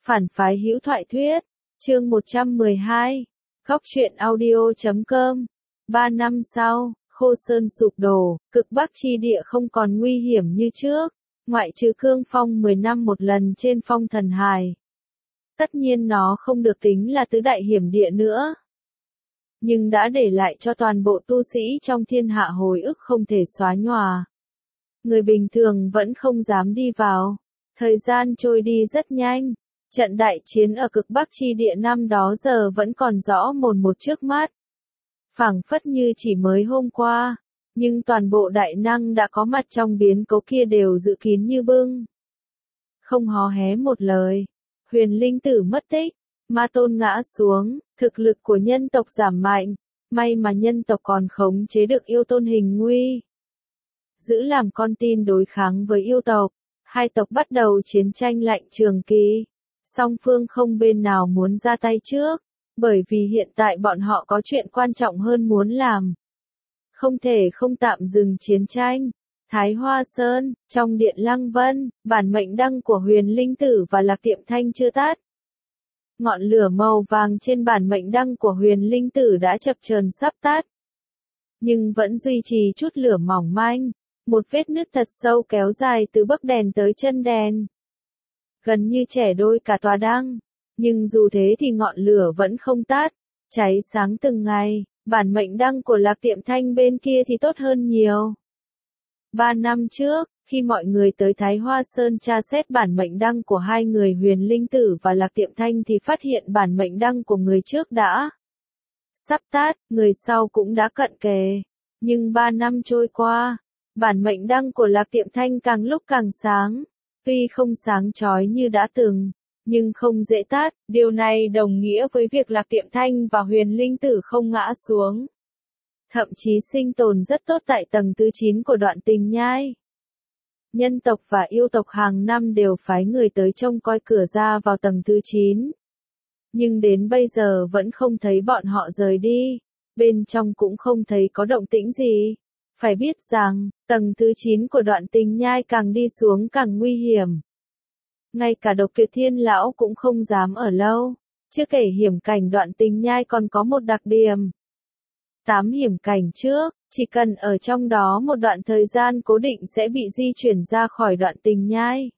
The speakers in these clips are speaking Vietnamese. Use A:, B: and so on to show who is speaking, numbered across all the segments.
A: Phản phái hữu thoại thuyết, chương 112, góc truyện audio.com. 3 năm sau, Khô Sơn sụp đổ, cực Bắc chi địa không còn nguy hiểm như trước, ngoại trừ cương phong 10 năm một lần trên phong thần hài. Tất nhiên nó không được tính là tứ đại hiểm địa nữa, nhưng đã để lại cho toàn bộ tu sĩ trong thiên hạ hồi ức không thể xóa nhòa. Người bình thường vẫn không dám đi vào. Thời gian trôi đi rất nhanh. Trận đại chiến ở cực Bắc chi địa năm đó giờ vẫn còn rõ mồn một trước mắt. Phảng phất như chỉ mới hôm qua, nhưng toàn bộ đại năng đã có mặt trong biến cố kia đều dự kín như bưng. Không hó hé một lời. Huyền linh tử mất tích, Ma Tôn ngã xuống, thực lực của nhân tộc giảm mạnh, may mà nhân tộc còn khống chế được yêu tôn hình nguy. Giữ làm con tin đối kháng với yêu tộc, hai tộc bắt đầu chiến tranh lạnh trường kỳ. Song phương không bên nào muốn ra tay trước, bởi vì hiện tại bọn họ có chuyện quan trọng hơn muốn làm. Không thể không tạm dừng chiến tranh. Thái Hoa Sơn, trong điện Lăng Vân, bản mệnh đăng của Huyền Linh Tử và Lạc Tiệm Thanh chưa tắt. Ngọn lửa màu vàng trên bản mệnh đăng của Huyền Linh Tử đã chập chờn sắp tắt, nhưng vẫn duy trì chút lửa mỏng manh, một vết nứt thật sâu kéo dài từ bấc đèn tới chân đèn. Gần như chẻ đôi cả tòa đăng, nhưng dù thế thì ngọn lửa vẫn không tắt, cháy sáng từng ngày. Bản mệnh đăng của Lạc Tiệm Thanh bên kia thì tốt hơn nhiều. 3 năm trước, khi mọi người tới Thái Hoa Sơn tra xét bản mệnh đăng của hai người Huyền Linh Tử và Lạc Tiệm Thanh thì phát hiện bản mệnh đăng của người trước đã sắp tắt, người sau cũng đã cận kề. Nhưng 3 năm trôi qua, bản mệnh đăng của Lạc Tiệm Thanh càng lúc càng sáng. Tuy không sáng chói như đã từng, nhưng không dễ tắt, điều này đồng nghĩa với việc Lạc Tiệm Thanh và Huyền Linh Tử không ngã xuống. Thậm chí sinh tồn rất tốt tại tầng thứ 9 của đoạn tình nhai. Nhân tộc và yêu tộc hàng năm đều phái người tới trông coi cửa ra vào tầng thứ 9. Nhưng đến bây giờ vẫn không thấy bọn họ rời đi, bên trong cũng không thấy có động tĩnh gì. Phải biết rằng, tầng thứ 9 của đoạn tình nhai càng đi xuống càng nguy hiểm. Ngay cả Độc Tuyệt Thiên Lão cũng không dám ở lâu. Chưa kể hiểm cảnh đoạn tình nhai còn có một đặc điểm. 8 hiểm cảnh trước, chỉ cần ở trong đó một đoạn thời gian cố định sẽ bị di chuyển ra khỏi đoạn tình nhai.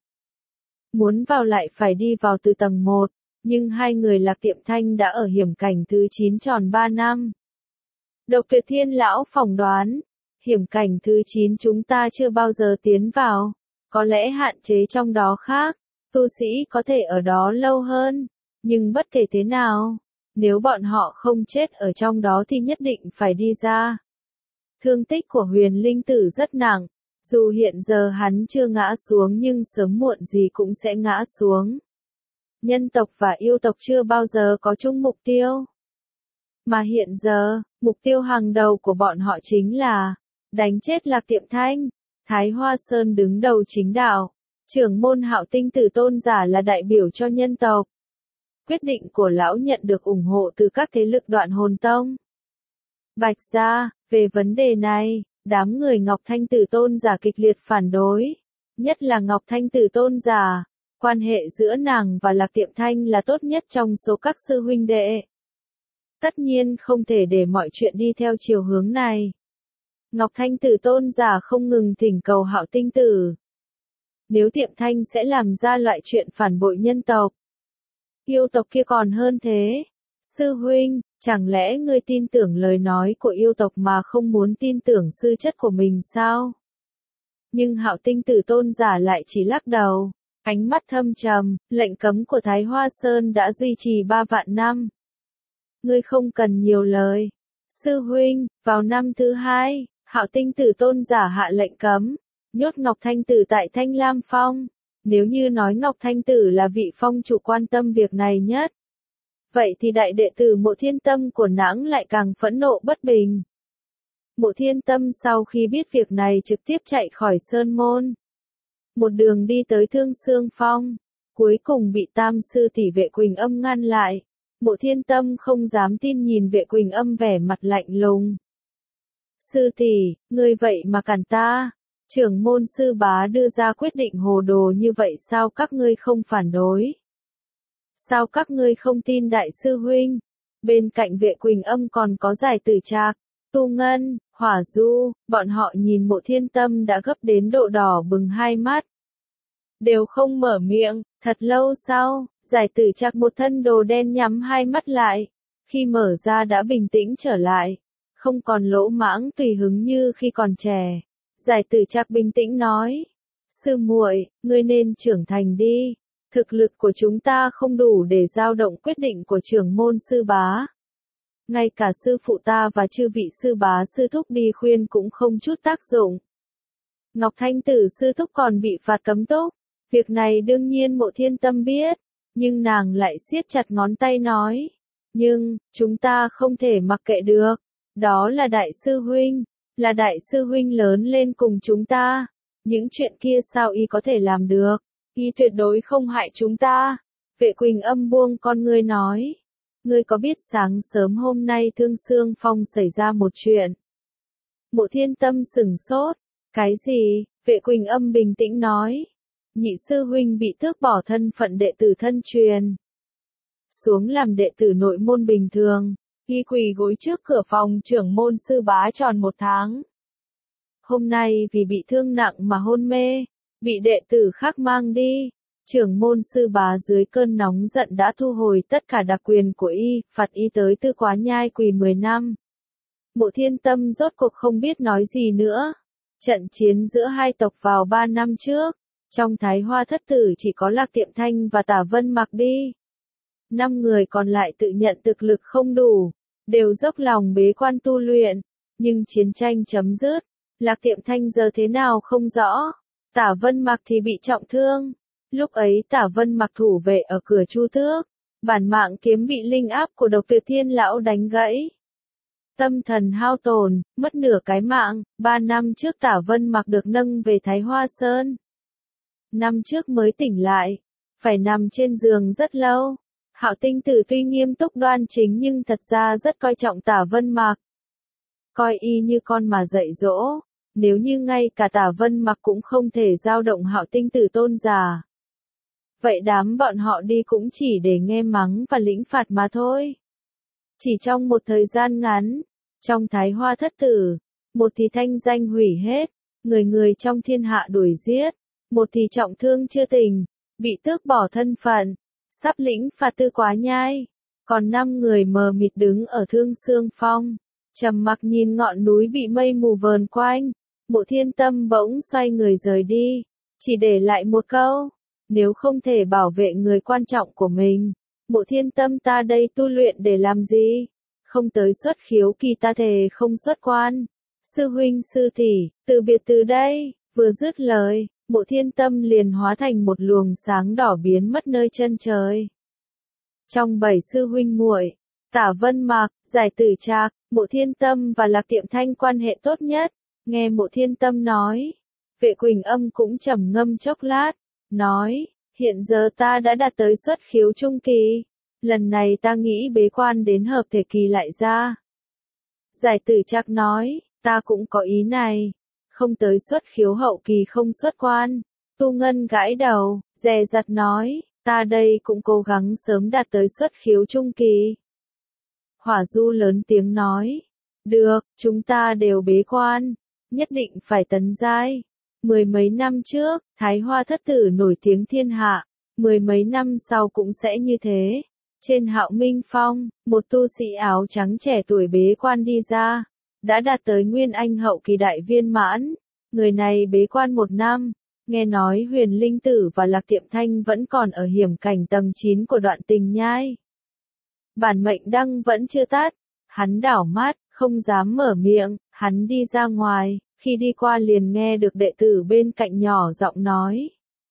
A: Muốn vào lại phải đi vào từ tầng 1, nhưng hai người Lạc Tiệm Thanh đã ở hiểm cảnh thứ 9 tròn 3 năm. Độc Tuyệt Thiên Lão phỏng đoán, hiểm cảnh thứ 9 chúng ta chưa bao giờ tiến vào, có lẽ hạn chế trong đó khác, tu sĩ có thể ở đó lâu hơn, nhưng bất kể thế nào, nếu bọn họ không chết ở trong đó thì nhất định phải đi ra. Thương tích của Huyền Linh Tử rất nặng, dù hiện giờ hắn chưa ngã xuống nhưng sớm muộn gì cũng sẽ ngã xuống. Nhân tộc và yêu tộc chưa bao giờ có chung mục tiêu. Mà hiện giờ, mục tiêu hàng đầu của bọn họ chính là đánh chết Lạc Tiệm Thanh. Thái Hoa Sơn đứng đầu chính đạo, trưởng môn Hạo Tinh Tử Tôn giả là đại biểu cho nhân tộc. Quyết định của lão nhận được ủng hộ từ các thế lực Đoạn Hồn Tông. Bạch gia, về vấn đề này, đám người Ngọc Thanh Tử Tôn giả kịch liệt phản đối, nhất là Ngọc Thanh Tử Tôn giả, quan hệ giữa nàng và Lạc Tiệm Thanh là tốt nhất trong số các sư huynh đệ. Tất nhiên không thể để mọi chuyện đi theo chiều hướng này. Ngọc Thanh Tử Tôn giả không ngừng thỉnh cầu Hạo Tinh Tử. Nếu Tiệm Thanh sẽ làm ra loại chuyện phản bội nhân tộc, yêu tộc kia còn hơn thế. Sư huynh, chẳng lẽ ngươi tin tưởng lời nói của yêu tộc mà không muốn tin tưởng sư chất của mình sao? Nhưng Hạo Tinh Tử Tôn giả lại chỉ lắc đầu, ánh mắt thâm trầm, lệnh cấm của Thái Hoa Sơn đã duy trì 3 vạn năm. Ngươi không cần nhiều lời. Sư huynh, vào năm thứ 2, Hạo Tinh Tử Tôn giả hạ lệnh cấm, nhốt Ngọc Thanh Tử tại Thanh Lam Phong. Nếu như nói Ngọc Thanh Tử là vị phong chủ quan tâm việc này nhất, vậy thì đại đệ tử Mộ Thiên Tâm của nàng lại càng phẫn nộ bất bình. Mộ Thiên Tâm sau khi biết việc này trực tiếp chạy khỏi Sơn Môn. Một đường đi tới Thương Xương Phong, cuối cùng bị Tam sư tỷ Vệ Quỳnh Âm ngăn lại. Mộ Thiên Tâm không dám tin nhìn Vệ Quỳnh Âm vẻ mặt lạnh lùng. Sư tỷ, ngươi vậy mà cản ta? Trưởng môn sư bá đưa ra quyết định hồ đồ như vậy sao các ngươi không phản đối? Sao các ngươi không tin đại sư huynh? Bên cạnh Vệ Quỳnh Âm còn có Giải Tử Trạc, Tu Ngân, Hỏa Du, bọn họ nhìn Mộ Thiên Tâm đã gấp đến độ đỏ bừng hai mắt. Đều không mở miệng, thật lâu sau, Giải Tử Trạc một thân đồ đen nhắm hai mắt lại, khi mở ra đã bình tĩnh trở lại, không còn lỗ mãng tùy hứng như khi còn trẻ. Giải Tử Trạc bình tĩnh nói, sư muội, ngươi nên trưởng thành đi, thực lực của chúng ta không đủ để dao động quyết định của trưởng môn sư bá. Ngay cả sư phụ ta và chư vị sư bá sư thúc đi khuyên cũng không chút tác dụng. Ngọc Thanh Tử sư thúc còn bị phạt cấm túc, việc này đương nhiên Mộ Thiên Tâm biết, nhưng nàng lại siết chặt ngón tay nói, nhưng, chúng ta không thể mặc kệ được, đó là đại sư huynh, là đại sư huynh lớn lên cùng chúng ta, những chuyện kia sao y có thể làm được, y tuyệt đối không hại chúng ta. Vệ Quỳnh Âm buông con ngươi nói, ngươi có biết sáng sớm hôm nay Thương Xương Phong xảy ra một chuyện? Mộ Thiên Tâm sửng sốt, cái gì? Vệ Quỳnh Âm bình tĩnh nói, nhị sư huynh bị tước bỏ thân phận đệ tử thân truyền, xuống làm đệ tử nội môn bình thường, y quỳ gối trước cửa phòng trưởng môn sư bá tròn 1 tháng. Hôm nay vì bị thương nặng mà hôn mê, bị đệ tử khác mang đi, trưởng môn sư bá dưới cơn nóng giận đã thu hồi tất cả đặc quyền của y, phạt y tới Tư Quá Nhai quỳ 10 năm. Mộ Thiên Tâm rốt cuộc không biết nói gì nữa. Trận chiến giữa hai tộc vào 3 năm trước, trong Thái Hoa thất tử chỉ có Lạc Tiệm Thanh và Tả Vân Mặc đi. 5 người còn lại tự nhận thực lực không đủ, đều dốc lòng bế quan tu luyện, nhưng chiến tranh chấm dứt, Lạc Tiệm Thanh giờ thế nào không rõ, Tả Vân Mặc thì bị trọng thương. Lúc ấy Tả Vân Mặc thủ vệ ở cửa Chu Tước, bản mạng kiếm bị linh áp của Độc Tuyệt Thiên lão đánh gãy. Tâm thần hao tổn, mất nửa cái mạng, 3 năm trước Tả Vân Mặc được nâng về Thái Hoa Sơn. Năm trước mới tỉnh lại, phải nằm trên giường rất lâu. Hạo Tinh Tử tuy nghiêm túc đoan chính nhưng thật ra rất coi trọng Tả Vân Mặc. Coi y như con mà dạy dỗ, nếu như ngay cả Tả Vân Mặc cũng không thể dao động Hạo Tinh Tử tôn giả. Vậy đám bọn họ đi cũng chỉ để nghe mắng và lĩnh phạt mà thôi. Chỉ trong một thời gian ngắn, trong Thái Hoa thất tử, một thì thanh danh hủy hết, người người trong thiên hạ đuổi giết, một thì trọng thương chưa tỉnh, bị tước bỏ thân phận, sắp lĩnh phạt Tư Quá Nhai, còn 5 người mờ mịt đứng ở Thương Xương Phong, trầm mặc nhìn ngọn núi bị mây mù vờn quanh. Mộ Thiên Tâm bỗng xoay người rời đi, chỉ để lại một câu, nếu không thể bảo vệ người quan trọng của mình, Mộ Thiên Tâm ta đây tu luyện để làm gì? Không tới xuất khiếu kỳ ta thề không xuất quan. Sư huynh sư tỷ, từ biệt từ đây. Vừa dứt lời, Mộ Thiên Tâm liền hóa thành một luồng sáng đỏ biến mất nơi chân trời. Trong 7 sư huynh muội, Tả Vân Mặc, Giải Tử Trạc, Mộ Thiên Tâm và Lạc Tiệm Thanh quan hệ tốt nhất. Nghe Mộ Thiên Tâm nói, Vệ Quỳnh Âm cũng trầm ngâm chốc lát, nói, hiện giờ ta đã đạt tới xuất khiếu trung kỳ, lần này ta nghĩ bế quan đến hợp thể kỳ lại ra. Giải Tử Trạc nói, ta cũng có ý này, không tới xuất khiếu hậu kỳ không xuất quan. Tu Ngân gãi đầu, dè dặt nói, ta đây cũng cố gắng sớm đạt tới xuất khiếu trung kỳ. Hỏa Du lớn tiếng nói, được, chúng ta đều bế quan, nhất định phải tấn giai. 10 mấy năm trước, Thái Hoa thất tử nổi tiếng thiên hạ, 10 mấy năm sau cũng sẽ như thế. Trên Hạo Minh Phong, một tu sĩ áo trắng trẻ tuổi bế quan đi ra, đã đạt tới Nguyên Anh hậu kỳ đại viên mãn. Người này bế quan 1 năm, nghe nói Huyền Linh Tử và Lạc Tiệm Thanh vẫn còn ở hiểm cảnh tầng 9 của Đoạn Tình Nhai. Bản mệnh đăng vẫn chưa tắt, hắn đảo mắt, không dám mở miệng, hắn đi ra ngoài, khi đi qua liền nghe được đệ tử bên cạnh nhỏ giọng nói.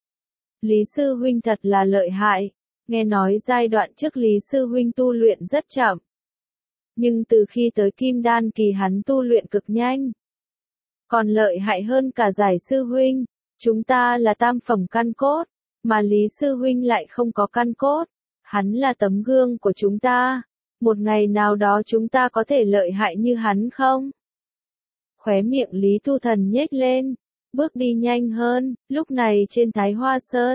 A: Lý Sư Huynh thật là lợi hại, nghe nói giai đoạn trước Lý Sư Huynh tu luyện rất chậm. Nhưng từ khi tới Kim Đan kỳ hắn tu luyện cực nhanh. Còn lợi hại hơn cả Giải Sư Huynh, chúng ta là tam phẩm căn cốt, mà Lý Sư Huynh lại không có căn cốt. Hắn là tấm gương của chúng ta, một ngày nào đó chúng ta có thể lợi hại như hắn không? Khóe miệng Lý Tu Thần nhếch lên, bước đi nhanh hơn, lúc này trên Thái Hoa Sơn,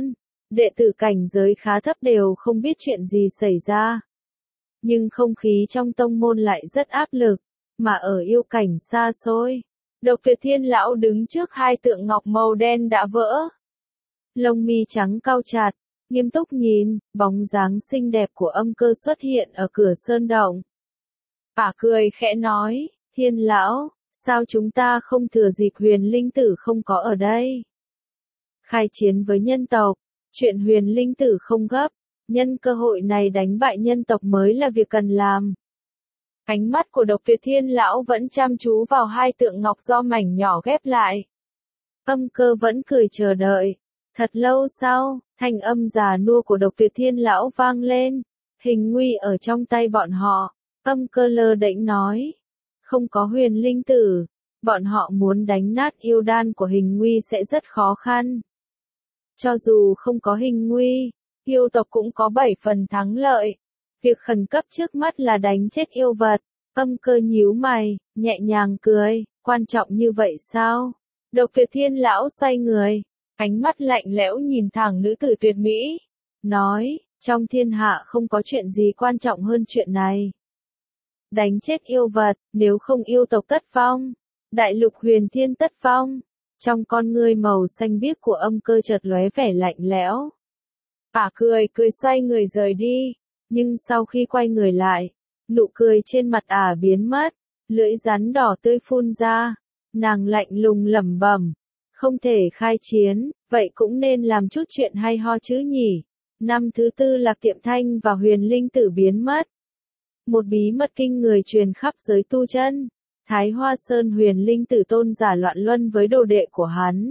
A: Đệ tử cảnh giới khá thấp đều không biết chuyện gì xảy ra. Nhưng không khí trong tông môn lại rất áp lực, mà ở yêu cảnh xa xôi. Độc Tuyệt Thiên lão đứng trước hai tượng ngọc màu đen đã vỡ. Lông mi trắng cau chặt, nghiêm túc nhìn, bóng dáng xinh đẹp của Âm Cơ xuất hiện ở cửa sơn động. Bà cười khẽ nói, Thiên lão, sao chúng ta không thừa dịp Huyền Linh Tử không có ở đây? Khai chiến với nhân tộc, chuyện Huyền Linh Tử không gấp, nhân cơ hội này đánh bại nhân tộc mới là việc cần làm. Ánh mắt của Độc Tuyệt Thiên lão vẫn chăm chú vào hai tượng ngọc do mảnh nhỏ ghép lại. Âm Cơ vẫn cười chờ đợi. Thật lâu sau, thanh âm già nua của Độc Tuyệt Thiên lão vang lên. Hình nguy ở trong tay bọn họ. Âm Cơ lơ đễnh nói. Không có Huyền Linh Tử, bọn họ muốn đánh nát yêu đan của Hình nguy sẽ rất khó khăn. Cho dù không có Hình nguy, yêu tộc cũng có 7 phần thắng lợi. Việc khẩn cấp trước mắt là đánh chết yêu vật. Âm Cơ nhíu mày, nhẹ nhàng cười, quan trọng như vậy sao? Độc Tuyệt Thiên lão xoay người, ánh mắt lạnh lẽo nhìn thẳng nữ tử tuyệt mỹ, nói, trong thiên hạ không có chuyện gì quan trọng hơn chuyện này. Đánh chết yêu vật, nếu không yêu tộc tất vong, đại lục huyền thiên tất vong. Trong con ngươi màu xanh biếc của Âm Cơ chợt lóe vẻ lạnh lẽo. Ả cười xoay người rời đi, nhưng sau khi quay người lại, nụ cười trên mặt Ả biến mất, lưỡi rắn đỏ tươi phun ra, nàng lạnh lùng lẩm bẩm, không thể khai chiến, vậy cũng nên làm chút chuyện hay ho chứ nhỉ. Năm thứ tư Lạc Tiệm Thanh và Huyền Linh Tử biến mất. Một bí mật kinh người truyền khắp giới tu chân. Thái Hoa Sơn Huyền Linh Tử tôn giả loạn luân với đồ đệ của hắn.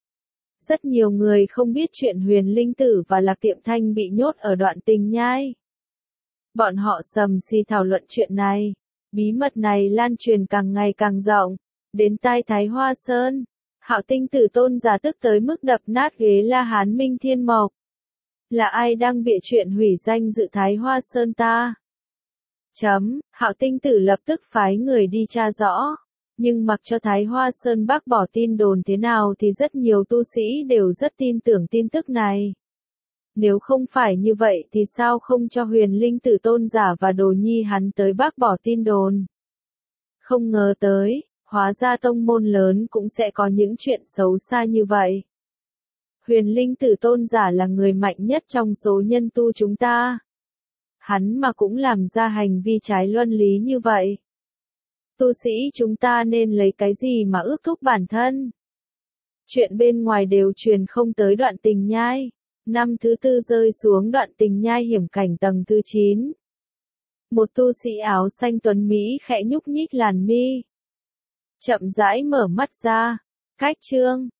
A: Rất nhiều người không biết chuyện Huyền Linh Tử và Lạc Tiệm Thanh bị nhốt ở Đoạn Tình Nhai. Bọn họ sầm xì thảo luận chuyện này. Bí mật này lan truyền càng ngày càng rộng. Đến tai Thái Hoa Sơn, Hạo Tinh Tử tôn giả tức tới mức đập nát ghế La Hán Minh Thiên Mộc. Là ai đang bịa chuyện hủy danh dự Thái Hoa Sơn ta? Hạo Tinh Tử lập tức phái người đi tra rõ. Nhưng mặc cho Thái Hoa Sơn bác bỏ tin đồn thế nào thì rất nhiều tu sĩ đều rất tin tưởng tin tức này. Nếu không phải như vậy thì sao không cho Huyền Linh Tử tôn giả và đồ nhi hắn tới bác bỏ tin đồn? Không ngờ tới, hóa ra tông môn lớn cũng sẽ có những chuyện xấu xa như vậy. Huyền Linh Tử tôn giả là người mạnh nhất trong số nhân tu chúng ta. Hắn mà cũng làm ra hành vi trái luân lý như vậy. Tu sĩ chúng ta nên lấy cái gì mà ước thúc bản thân? Chuyện bên ngoài đều truyền không tới Đoạn Tình Nhai. Năm thứ tư rơi xuống Đoạn Tình Nhai hiểm cảnh tầng thứ 9. Một tu sĩ áo xanh tuấn Mỹ khẽ nhúc nhích làn mi. Chậm rãi mở mắt ra. Cách chương